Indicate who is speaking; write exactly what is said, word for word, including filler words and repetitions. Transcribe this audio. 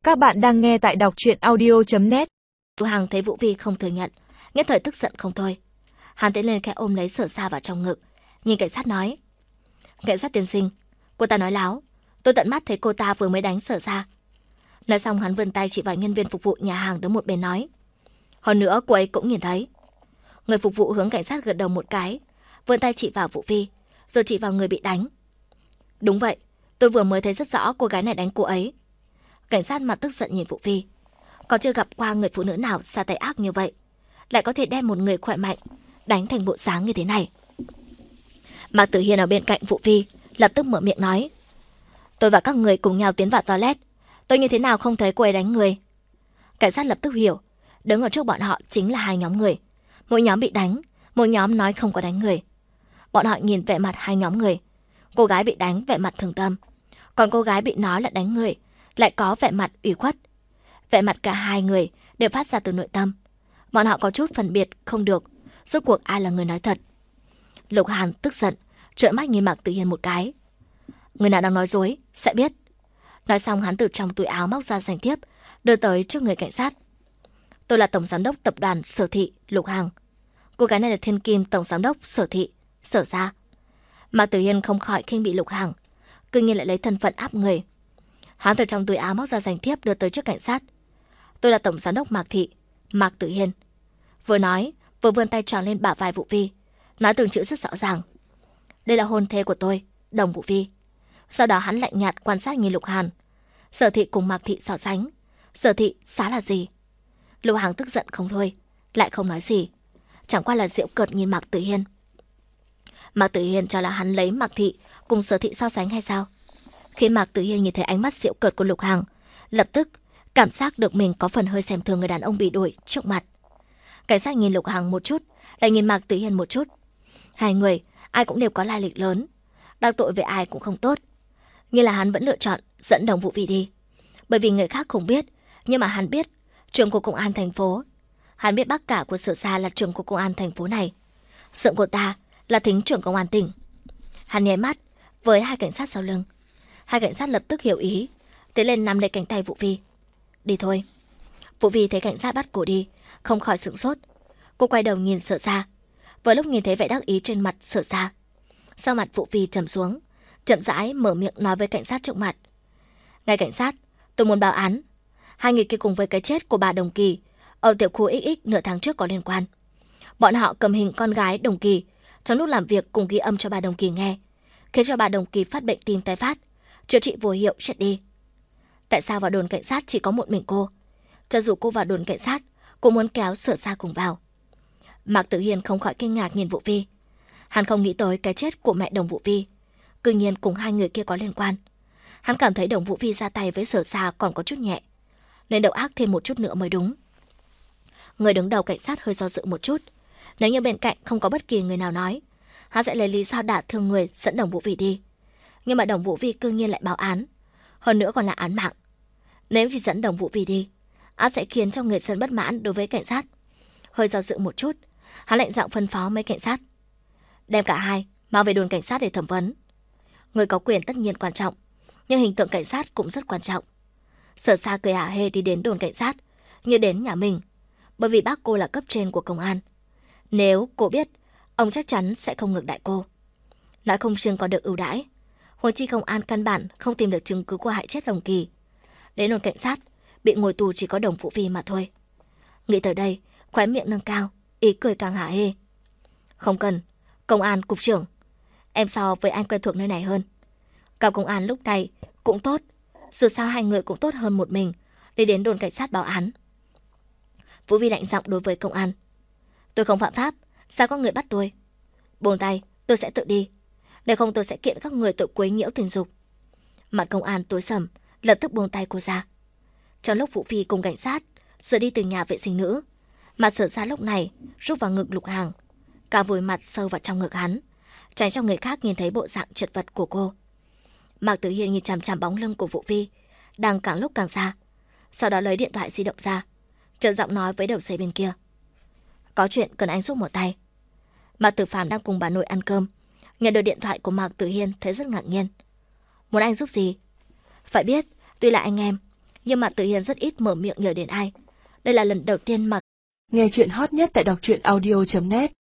Speaker 1: Các bạn đang nghe tại đọc truyện audio chấm net.
Speaker 2: Hằng thấy Vũ Vi không thừa nhận, nhất thời tức giận không thôi. Hắn tiến lên khẽ ôm lấy Sở Sa vào trong ngực, nhìn cảnh sát nói: "Cảnh sát tiên sinh, cô ta nói láo, tôi tận mắt thấy cô ta vừa mới đánh Sở Sa." Nói xong hắn vươn tay chỉ vào nhân viên phục vụ nhà hàng đứng một bên nói: "Hơn nữa cô ấy cũng nhìn thấy." Người phục vụ hướng cảnh sát gật đầu một cái, vươn tay chỉ vào Vũ Vi, rồi chỉ vào người bị đánh: "Đúng vậy, tôi vừa mới thấy rất rõ cô gái này đánh cô ấy." Cảnh sát mặt tức giận nhìn Vũ Vi, còn chưa gặp qua người phụ nữ nào ra tay ác như vậy, lại có thể đem một người khỏe mạnh đánh thành bộ dáng như thế này. Mạc Tử Hiên ở bên cạnh Vũ Vi lập tức mở miệng nói: "Tôi và các người cùng nhau tiến vào toilet, tôi như thế nào không thấy cô ấy đánh người?" Cảnh sát lập tức hiểu, đứng ở trước bọn họ chính là hai nhóm người, mỗi nhóm bị đánh, một nhóm nói không có đánh người. Bọn họ nhìn vẻ mặt hai nhóm người, cô gái bị đánh vẻ mặt thường tâm, còn cô gái bị nói là đánh người lại có vẻ mặt ủy khuất. Vẻ mặt cả hai người đều phát ra từ nội tâm. Bọn họ có chút phân biệt không được, rốt cuộc ai là người nói thật. Lục Hàn tức giận, trợn mắt nhìn Mạc Tử Hiên một cái. Người nào đang nói dối, sẽ biết. Nói xong hắn từ trong túi áo móc ra danh thiếp, đưa tới trước người cảnh sát. Tôi là tổng giám đốc tập đoàn Sở Thị, Lục Hằng. Cô gái này là thiên kim tổng giám đốc Sở Thị, Sở Gia. Mạc Tử Hiên không khỏi khinh bị Lục Hằng, cứ nhiên lại lấy thân phận áp người. Hắn từ trong túi áo móc ra danh thiếp đưa tới trước cảnh sát. Tôi là tổng giám đốc Mạc Thị, Mạc Tử Hiên. Vừa nói, vừa vươn tay tròn lên bả vai Vũ Vi, nói từng chữ rất rõ ràng. Đây là hôn thê của tôi, Đồng Vũ Vi. Sau đó hắn lạnh nhạt quan sát nhìn Lục Hàn. Sở Thị cùng Mạc Thị so sánh, Sở Thị xá là gì? Lục Hằng tức giận không thôi, lại không nói gì, chẳng qua là giễu cợt nhìn Mạc Tử Hiên. Mạc Tử Hiên cho là hắn lấy Mạc Thị cùng Sở Thị so sánh hay sao? Khi Mạc Tử Hiên nhìn thấy ánh mắt giễu cợt của Lục Hằng, lập tức cảm giác được mình có phần hơi xem thường người đàn ông bị đuổi trước mặt. Cảnh sát nhìn Lục Hằng một chút, lại nhìn Mạc Tử Hiên một chút. Hai người, ai cũng đều có lai lịch lớn, đắc tội với ai cũng không tốt. Như là hắn vẫn lựa chọn dẫn Đồng Vũ Vi đi, bởi vì người khác không biết, nhưng mà hắn biết trưởng của công an thành phố. Hắn biết bác cả của Sở Sa là trưởng của công an thành phố này, sượng của ta là thính trưởng công an tỉnh. Hắn nháy mắt với hai cảnh sát sau lưng. Hai cảnh sát lập tức hiểu ý, tiến lên nắm lấy cánh tay Vũ Vi. Đi thôi. Vũ Vi thấy cảnh sát bắt cô đi, không khỏi sửng sốt. Cô quay đầu nhìn Sở Sa. Vừa lúc nhìn thấy vẻ đắc ý trên mặt Sở Sa, sau mặt Vũ Vi trầm xuống, chậm rãi mở miệng nói với cảnh sát trước mặt. Ngài cảnh sát, tôi muốn báo án. Hai người kia cùng với cái chết của bà Đồng Kỳ ở tiểu khu ích ích nửa tháng trước có liên quan. Bọn họ cầm hình con gái Đồng Kỳ trong lúc làm việc cùng ghi âm cho bà Đồng Kỳ nghe, khiến cho bà Đồng Kỳ phát bệnh tim tái phát, chữa trị vô hiệu chết đi. Tại sao vào đồn cảnh sát chỉ có một mình cô? Cho dù cô vào đồn cảnh sát, cũng muốn kéo Sở Sa cùng vào. Mạc Tử Hiên không khỏi kinh ngạc nhìn Vũ Vi. Hắn không nghĩ tới cái chết của mẹ Đồng Vũ Vi cư nhiên cùng hai người kia có liên quan. Hắn cảm thấy Đồng Vũ Vi ra tay với Sở Sa còn có chút nhẹ, nên đầu ác thêm một chút nữa mới đúng. Người đứng đầu cảnh sát hơi do dự một chút. Nếu như bên cạnh không có bất kỳ người nào nói, hắn sẽ lấy lý do đả thương người dẫn Đồng Vũ Vi đi. Nhưng mà Đồng Vũ Vi cư nhiên lại báo án, hơn nữa còn là án mạng. Nếu chỉ dẫn Đồng Vũ Vi đi, hắn sẽ khiến cho người dân bất mãn đối với cảnh sát. Hơi do dự một chút, hắn lạnh giọng phân phó mấy cảnh sát: đem cả hai mau về đồn cảnh sát để thẩm vấn. Người có quyền tất nhiên quan trọng, nhưng hình tượng cảnh sát cũng rất quan trọng. Sở Sa cười hả hê đi đến đồn cảnh sát như đến nhà mình, bởi vì bác cô là cấp trên của công an. Nếu cô biết, ông chắc chắn sẽ không ngược đãi cô. Nói không chừng còn được ưu đãi. Huống chi công an căn bản không tìm được chứng cứ của hại chết Đồng Kỳ. Đến đồn cảnh sát, bị ngồi tù chỉ có Đồng Vũ Vi mà thôi. Nghĩ tới đây, khóe miệng nâng cao, ý cười càng hả hê. Không cần, công an cục trưởng, em so với anh quen thuộc nơi này hơn. Gặp công an lúc này cũng tốt, dù sao hai người cũng tốt hơn một mình đi đến đồn cảnh sát báo án. Vũ Vi lạnh giọng đối với công an. Tôi không phạm pháp, sao có người bắt tôi? Buông tay, tôi sẽ tự đi. Nếu không tôi sẽ kiện các người tội quấy nhiễu tình dục. Mặt công an tối sầm, lập tức buông tay cô ra. Trong lúc Vũ Vi cùng cảnh sát rời đi từ nhà vệ sinh nữ, mà Sở Sa lúc này rút vào ngực Lục Hằng, cả vùi mặt sâu vào trong ngực hắn, tránh cho người khác nhìn thấy bộ dạng chật vật của cô. Mạc Tử Hiên nhìn chằm chằm bóng lưng của Vũ Vi đang càng lúc càng xa, sau đó lấy điện thoại di động ra, trầm giọng nói với đầu dây bên kia. Có chuyện cần anh giúp một tay. Mạc Tử Phàm đang cùng bà nội ăn cơm, nhận được điện thoại của Mạc Tử Hiên thấy rất ngạc nhiên. Muốn anh giúp gì? Phải biết, tuy là anh em, nhưng Mạc Tử Hiền rất ít mở miệng nhờ đến ai. Đây là lần đầu tiên mà
Speaker 1: nghe chuyện hot nhất tại đọc truyện audio chấm net.